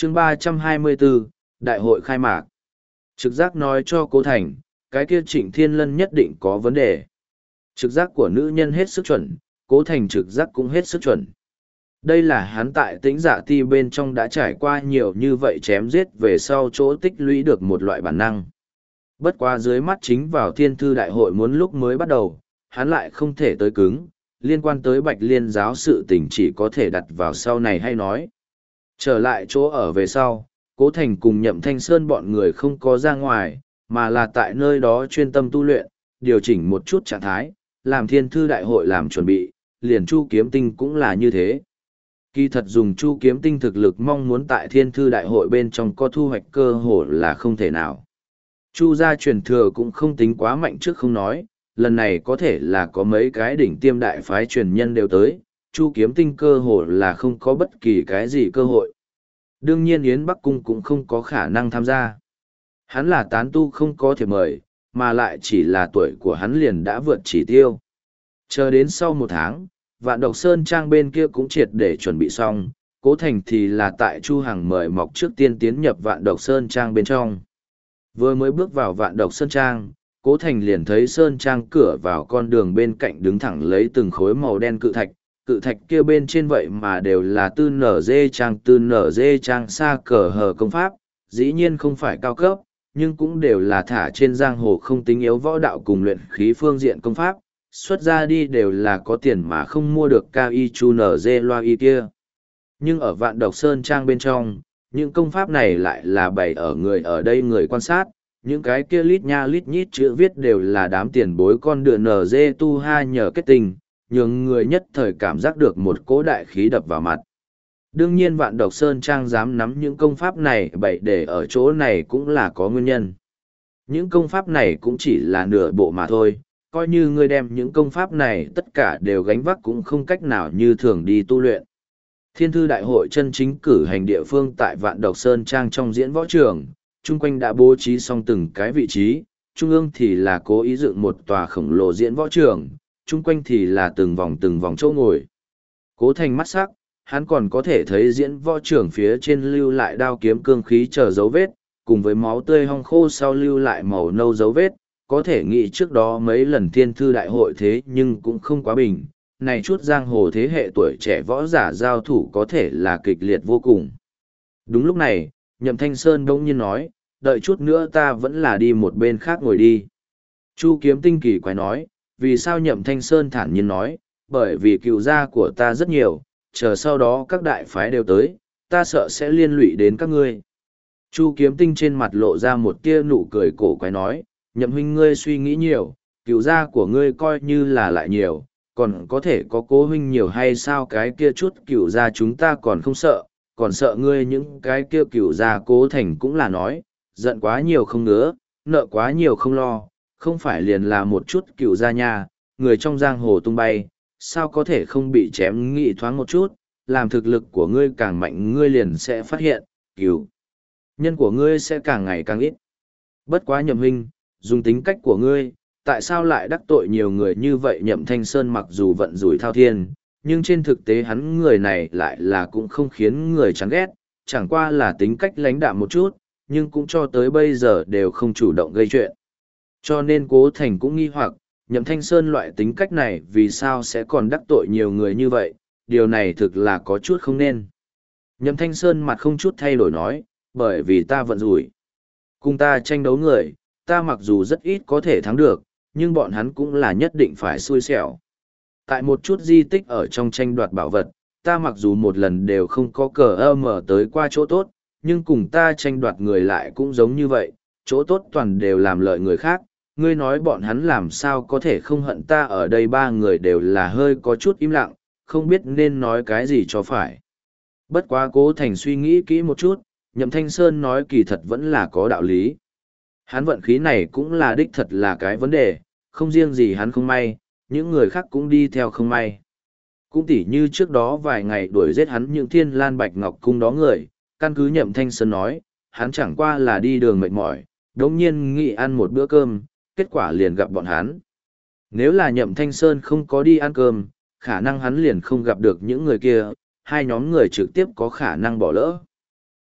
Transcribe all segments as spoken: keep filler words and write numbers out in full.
chương ba trăm hai mươi bốn, Đại hội khai mạc. Trực giác nói cho Cố Thành, cái kia Trịnh Thiên Lân nhất định có vấn đề. Trực giác của nữ nhân hết sức chuẩn, Cố Thành trực giác cũng hết sức chuẩn. Đây là hắn tại tĩnh dạ ti bên trong đã trải qua nhiều như vậy chém giết về sau chỗ tích lũy được một loại bản năng. Bất quá dưới mắt chính vào thiên thư đại hội muốn lúc mới bắt đầu, hắn lại không thể tới cứng, liên quan tới Bạch Liên giáo sự tình chỉ có thể đặt vào sau này hay nói. Trở lại chỗ ở về sau, Cố Thành cùng Nhậm Thanh Sơn bọn người không có ra ngoài, mà là tại nơi đó chuyên tâm tu luyện, điều chỉnh một chút trạng thái, làm thiên thư đại hội làm chuẩn bị, liền Chu Kiếm Tinh cũng là như thế. Kỳ thật dùng Chu Kiếm Tinh thực lực mong muốn tại thiên thư đại hội bên trong có thu hoạch cơ hội là không thể nào. Chu gia truyền thừa cũng không tính quá mạnh trước không nói, lần này có thể là có mấy cái đỉnh tiêm đại phái truyền nhân đều tới, Chu Kiếm Tinh cơ hội là không có bất kỳ cái gì cơ hội. Đương nhiên Yến Bắc Cung cũng không có khả năng tham gia. Hắn là tán tu không có thiệp mời, mà lại chỉ là tuổi của hắn liền đã vượt chỉ tiêu. Chờ đến sau một tháng, Vạn Độc Sơn Trang bên kia cũng triệt để chuẩn bị xong, Cố Thành thì là tại Chu Hằng mời mọc trước tiên tiến nhập Vạn Độc Sơn Trang bên trong. Vừa mới bước vào Vạn Độc Sơn Trang, Cố Thành liền thấy Sơn Trang cửa vào con đường bên cạnh đứng thẳng lấy từng khối màu đen cự thạch, cự thạch kia bên trên vậy mà đều là tư nở dê trang tư nở dê trang xa cờ hờ công pháp, dĩ nhiên không phải cao cấp, nhưng cũng đều là thả trên giang hồ không tính yếu võ đạo cùng luyện khí phương diện công pháp, xuất ra đi đều là có tiền mà không mua được cao y chu nở dê loa y kia. Nhưng ở Vạn Độc Sơn Trang bên trong, những công pháp này lại là bày ở người ở đây người quan sát, những cái kia lít nha lít nhít chữ viết đều là đám tiền bối con đựa nở dê tu ha nhờ kết tình, nhường người nhất thời cảm giác được một cỗ đại khí đập vào mặt. Đương nhiên Vạn Độc Sơn Trang dám nắm những công pháp này bày để ở chỗ này cũng là có nguyên nhân. Những công pháp này cũng chỉ là nửa bộ mà thôi, coi như ngươi đem những công pháp này tất cả đều gánh vác cũng không cách nào như thường đi tu luyện. Thiên thư đại hội chân chính cử hành địa phương tại Vạn Độc Sơn Trang trong diễn võ trường, chung quanh đã bố trí xong từng cái vị trí, trung ương thì là cố ý dựng một tòa khổng lồ diễn võ trường, chung quanh thì là từng vòng từng vòng chỗ ngồi. Cố Thành mắt sắc, hắn còn có thể thấy diễn võ trường phía trên lưu lại đao kiếm cương khí chờ dấu vết, cùng với máu tươi hong khô sau lưu lại màu nâu dấu vết, có thể nghĩ trước đó mấy lần thiên thư đại hội thế nhưng cũng không quá bình, này chút giang hồ thế hệ tuổi trẻ võ giả giao thủ có thể là kịch liệt vô cùng. Đúng lúc này, Nhậm Thanh Sơn bỗng nhiên nói, đợi chút nữa ta vẫn là đi một bên khác ngồi đi. Chu Kiếm Tinh kỳ quái nói, vì sao Nhậm Thanh Sơn thản nhiên nói, bởi vì cựu gia của ta rất nhiều, chờ sau đó các đại phái đều tới, ta sợ sẽ liên lụy đến các ngươi. Chu Kiếm Tinh trên mặt lộ ra một tia nụ cười cổ quái nói, Nhậm huynh ngươi suy nghĩ nhiều, cựu gia của ngươi coi như là lại nhiều, còn có thể có Cố huynh nhiều hay sao, cái kia chút cựu gia chúng ta còn không sợ, còn sợ ngươi những cái kia cựu gia. Cố Thành cũng là nói, giận quá nhiều không ngứa, nợ quá nhiều không lo, không phải liền là một chút cựu gia nha, người trong giang hồ tung bay, sao có thể không bị chém nghị thoáng một chút, làm thực lực của ngươi càng mạnh ngươi liền sẽ phát hiện, cựu nhân của ngươi sẽ càng ngày càng ít. Bất quá Nhậm huynh, dùng tính cách của ngươi, tại sao lại đắc tội nhiều người như vậy? Nhậm Thanh Sơn mặc dù vận rủi thao thiên, nhưng trên thực tế hắn người này lại là cũng không khiến người chán ghét, chẳng qua là tính cách lãnh đạm một chút, nhưng cũng cho tới bây giờ đều không chủ động gây chuyện. Cho nên Cố Thành cũng nghi hoặc, Nhậm Thanh Sơn loại tính cách này vì sao sẽ còn đắc tội nhiều người như vậy, điều này thực là có chút không nên. Nhậm Thanh Sơn mặt không chút thay đổi nói, bởi vì ta vận rủi. Cùng ta tranh đấu người, ta mặc dù rất ít có thể thắng được, nhưng bọn hắn cũng là nhất định phải xui xẻo. Tại một chút di tích ở trong tranh đoạt bảo vật, ta mặc dù một lần đều không có cờ ơ mở tới qua chỗ tốt, nhưng cùng ta tranh đoạt người lại cũng giống như vậy, chỗ tốt toàn đều làm lợi người khác. Ngươi nói bọn hắn làm sao có thể không hận ta? Ở đây ba người đều là hơi có chút im lặng, không biết nên nói cái gì cho phải. Bất quá Cố Thành suy nghĩ kỹ một chút, Nhậm Thanh Sơn nói kỳ thật vẫn là có đạo lý. Hắn vận khí này cũng là đích thật là cái vấn đề, không riêng gì hắn không may, những người khác cũng đi theo không may. Cũng tỉ như trước đó vài ngày đuổi giết hắn những Thiên Lan Bạch Ngọc Cung đó người, căn cứ Nhậm Thanh Sơn nói, hắn chẳng qua là đi đường mệt mỏi, đống nhiên nghĩ ăn một bữa cơm, kết quả liền gặp bọn hắn. Nếu là Nhậm Thanh Sơn không có đi ăn cơm, khả năng hắn liền không gặp được những người kia, hai nhóm người trực tiếp có khả năng bỏ lỡ.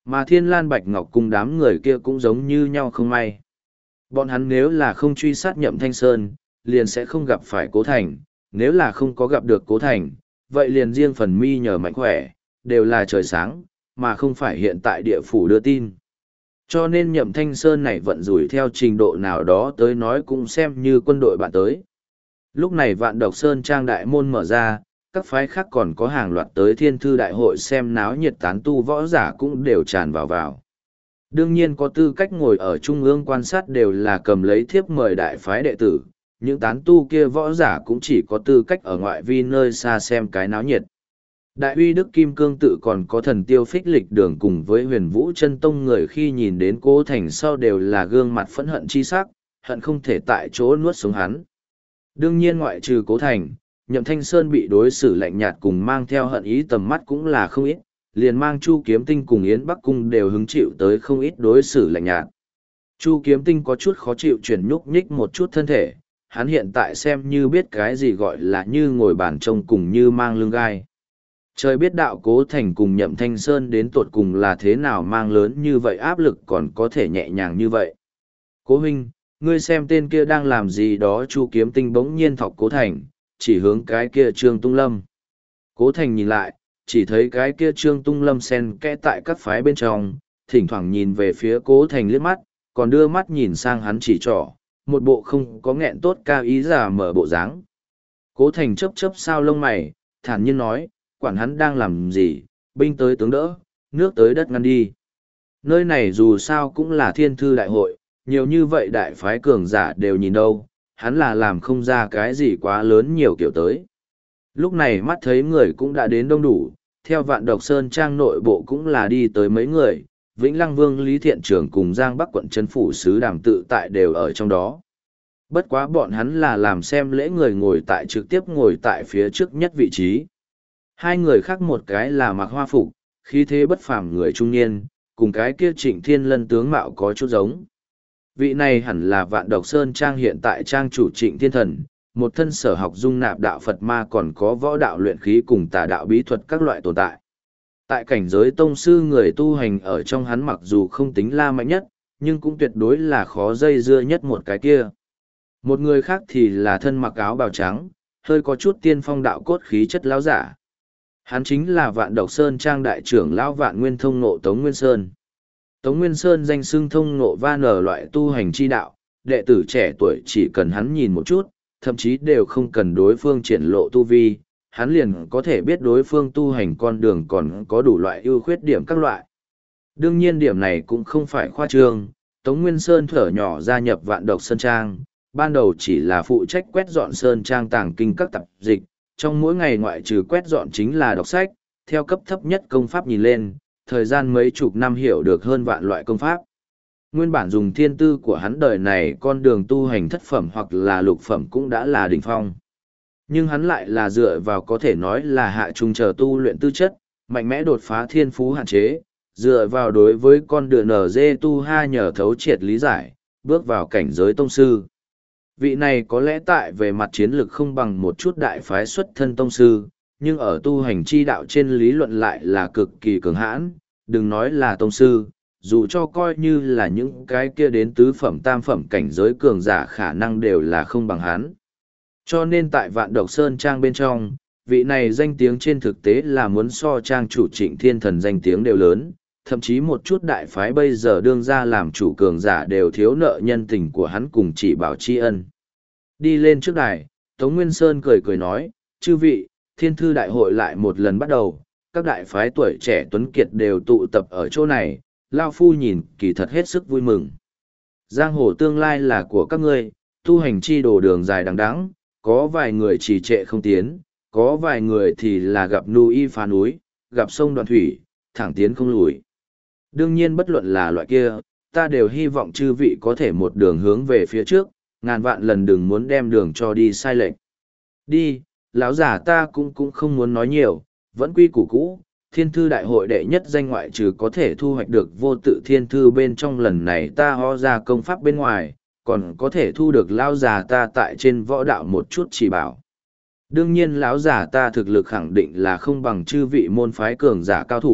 Mà Thiên Lan Bạch Ngọc cùng đám người kia cũng giống như nhau không may. Bọn hắn nếu là không truy sát Nhậm Thanh Sơn, liền sẽ không gặp phải Cố Thành, nếu là không có gặp được Cố Thành, vậy liền riêng phần mi nhờ mạnh khỏe, đều là trời sáng, mà không phải hiện tại địa phủ đưa tin. Cho nên Nhậm Thanh Sơn này vận rủi theo trình độ nào đó tới nói cũng xem như quân đội bạn tới. Lúc này Vạn Độc Sơn Trang đại môn mở ra, các phái khác còn có hàng loạt tới Thiên Thư Đại hội xem náo nhiệt tán tu võ giả cũng đều tràn vào vào. Đương nhiên có tư cách ngồi ở trung ương quan sát đều là cầm lấy thiếp mời đại phái đệ tử, những tán tu kia võ giả cũng chỉ có tư cách ở ngoại vi nơi xa xem cái náo nhiệt. Đại uy Đức Kim Cương tự còn có thần tiêu phích lịch đường cùng với huyền vũ chân tông người khi nhìn đến Cố Thành sau đều là gương mặt phẫn hận chi sắc, hận không thể tại chỗ nuốt sống hắn. Đương nhiên ngoại trừ Cố Thành, Nhậm Thanh Sơn bị đối xử lạnh nhạt cùng mang theo hận ý tầm mắt cũng là không ít, liền mang Chu Kiếm Tinh cùng Yến Bắc Cung đều hứng chịu tới không ít đối xử lạnh nhạt. Chu Kiếm Tinh có chút khó chịu chuyển nhúc nhích một chút thân thể, hắn hiện tại xem như biết cái gì gọi là như ngồi bàn trông cùng như mang lưng gai. Trời biết đạo Cố Thành cùng Nhậm Thanh Sơn đến tột cùng là thế nào mang lớn như vậy áp lực còn có thể nhẹ nhàng như vậy. Cố huynh, ngươi xem tên kia đang làm gì đó. Chu Kiếm Tinh bỗng nhiên thọc Cố Thành, chỉ hướng cái kia Trương Tung Lâm. Cố Thành nhìn lại, chỉ thấy cái kia Trương Tung Lâm xen kẽ tại các phái bên trong, thỉnh thoảng nhìn về phía Cố Thành liếc mắt, còn đưa mắt nhìn sang hắn chỉ trỏ, một bộ không có nghẹn tốt ca ý giả mở bộ dáng. Cố Thành chớp chớp sao lông mày, thản nhiên nói, quản hắn đang làm gì, binh tới tướng đỡ, nước tới đất ngăn đi. Nơi này dù sao cũng là Thiên Thư Đại hội, nhiều như vậy đại phái cường giả đều nhìn đâu, hắn là làm không ra cái gì quá lớn nhiều kiểu tới. Lúc này mắt thấy người cũng đã đến đông đủ, theo Vạn Độc Sơn Trang nội bộ cũng là đi tới mấy người, Vĩnh Lăng Vương Lý Thiện Trường cùng Giang Bắc quận trấn phủ sứ Đàm Tự tại đều ở trong đó. Bất quá bọn hắn là làm xem lễ người ngồi tại trực tiếp ngồi tại phía trước nhất vị trí. Hai người khác một cái là mặc hoa phục, khí thế bất phàm người trung niên, cùng cái kia Trịnh Thiên Lân tướng mạo có chút giống. Vị này hẳn là Vạn Độc Sơn Trang hiện tại trang chủ Trịnh Thiên Thần, một thân sở học dung nạp đạo Phật ma còn có võ đạo luyện khí cùng tà đạo bí thuật các loại tồn tại. Tại cảnh giới tông sư người tu hành ở trong hắn mặc dù không tính la mạnh nhất, nhưng cũng tuyệt đối là khó dây dưa nhất một cái kia. Một người khác thì là thân mặc áo bào trắng, hơi có chút tiên phong đạo cốt khí chất lão giả. Hắn chính là Vạn Độc Sơn Trang đại trưởng lão Vạn Nguyên Thông Nộ Tống Nguyên Sơn. Tống Nguyên Sơn danh xưng thông nộ va nở loại tu hành chi đạo, đệ tử trẻ tuổi chỉ cần hắn nhìn một chút, thậm chí đều không cần đối phương triển lộ tu vi, hắn liền có thể biết đối phương tu hành con đường còn có đủ loại ưu khuyết điểm các loại. Đương nhiên điểm này cũng không phải khoa trương, Tống Nguyên Sơn thở nhỏ gia nhập Vạn Độc Sơn Trang, ban đầu chỉ là phụ trách quét dọn Sơn Trang tàng kinh các tập dịch, trong mỗi ngày ngoại trừ quét dọn chính là đọc sách, theo cấp thấp nhất công pháp nhìn lên, thời gian mấy chục năm hiểu được hơn vạn loại công pháp. Nguyên bản dùng thiên tư của hắn đời này con đường tu hành thất phẩm hoặc là lục phẩm cũng đã là đỉnh phong. Nhưng hắn lại là dựa vào có thể nói là hạ trung chờ tu luyện tư chất, mạnh mẽ đột phá thiên phú hạn chế, dựa vào đối với con đường nở dê tu ha nhờ thấu triệt lý giải, bước vào cảnh giới tông sư. Vị này có lẽ tại về mặt chiến lược không bằng một chút đại phái xuất thân tông sư, nhưng ở tu hành chi đạo trên lý luận lại là cực kỳ cường hãn, đừng nói là tông sư, dù cho coi như là những cái kia đến tứ phẩm tam phẩm cảnh giới cường giả khả năng đều là không bằng hắn. Cho nên tại Vạn Độc Sơn Trang bên trong, vị này danh tiếng trên thực tế là muốn so trang chủ Trịnh Thiên Thần danh tiếng đều lớn, thậm chí một chút đại phái bây giờ đương ra làm chủ cường giả đều thiếu nợ nhân tình của hắn cùng chỉ bảo tri ân. Đi lên trước đài, Tống Nguyên Sơn cười cười nói, chư vị, Thiên Thư Đại hội lại một lần bắt đầu, các đại phái tuổi trẻ tuấn kiệt đều tụ tập ở chỗ này, Lao Phu nhìn kỳ thật hết sức vui mừng. Giang hồ tương lai là của các ngươi, tu hành chi đồ đường dài đằng đẵng, có vài người trì trệ không tiến, có vài người thì là gặp núi phá núi, gặp sông đoạn thủy, thẳng tiến không lùi. Đương nhiên bất luận là loại kia, ta đều hy vọng chư vị có thể một đường hướng về phía trước, ngàn vạn lần đừng muốn đem đường cho đi sai lệch. Đi, lão giả ta cũng cũng không muốn nói nhiều, vẫn quy củ cũ, Thiên Thư Đại hội đệ nhất danh ngoại trừ có thể thu hoạch được vô tự thiên thư bên trong lần này ta ho ra công pháp bên ngoài, còn có thể thu được lão già ta tại trên võ đạo một chút chỉ bảo. Đương nhiên lão già ta thực lực khẳng định là không bằng chư vị môn phái cường giả cao thủ,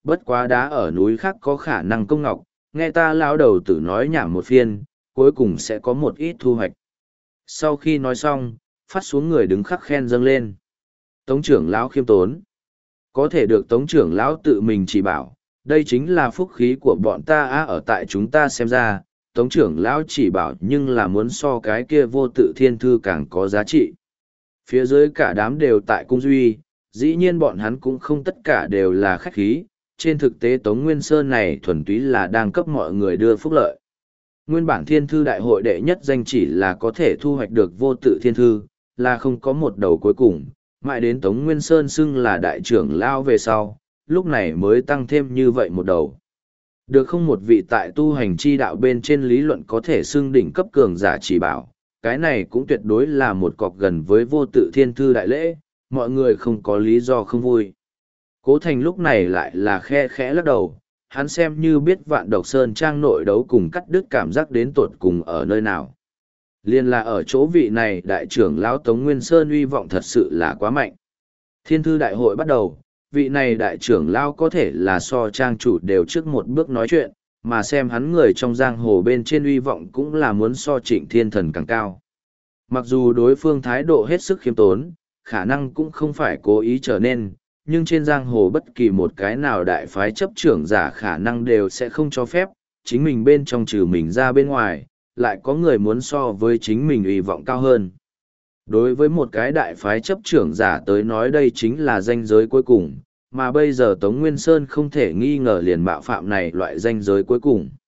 bất quá đá ở núi khác có khả năng công ngọc, nghe ta lão đầu tử nói nhảm một phiên, cuối cùng sẽ có một ít thu hoạch. Sau khi nói xong, phát xuống người đứng khắc khen dâng lên. Tống trưởng lão khiêm tốn. Có thể được tống trưởng lão tự mình chỉ bảo, đây chính là phúc khí của bọn ta á. Ở tại chúng ta xem ra, tống trưởng lão chỉ bảo nhưng là muốn so cái kia vô tự thiên thư càng có giá trị. Phía dưới cả đám đều tại cung duy, dĩ nhiên bọn hắn cũng không tất cả đều là khách khí, trên thực tế Tống Nguyên Sơn này thuần túy là đang cấp mọi người đưa phúc lợi. Nguyên bản thiên thư đại hội đệ nhất danh chỉ là có thể thu hoạch được vô tự thiên thư, là không có một đầu cuối cùng, mãi đến Tống Nguyên Sơn xưng là đại trưởng lao về sau, lúc này mới tăng thêm như vậy một đầu. Được không một vị tại tu hành chi đạo bên trên lý luận có thể xưng đỉnh cấp cường giả chỉ bảo, cái này cũng tuyệt đối là một cọc gần với vô tự thiên thư đại lễ, mọi người không có lý do không vui. Cố Thành lúc này lại là khe khẽ lắc đầu, hắn xem như biết Vạn Độc Sơn trang nội đấu cùng cắt đứt cảm giác đến tột cùng ở nơi nào. Liên là ở chỗ vị này đại trưởng lão Tống Nguyên Sơn uy vọng thật sự là quá mạnh. Thiên thư đại hội bắt đầu, vị này đại trưởng lão có thể là so trang chủ đều trước một bước nói chuyện, mà xem hắn người trong giang hồ bên trên uy vọng cũng là muốn so Trịnh Thiên Thần càng cao. Mặc dù đối phương thái độ hết sức khiêm tốn, khả năng cũng không phải cố ý trở nên, nhưng trên giang hồ bất kỳ một cái nào đại phái chấp trưởng giả khả năng đều sẽ không cho phép, chính mình bên trong trừ mình ra bên ngoài, lại có người muốn so với chính mình uy vọng cao hơn. Đối với một cái đại phái chấp trưởng giả tới nói đây chính là ranh giới cuối cùng, mà bây giờ Tống Nguyên Sơn không thể nghi ngờ liền bạo phạm này loại ranh giới cuối cùng.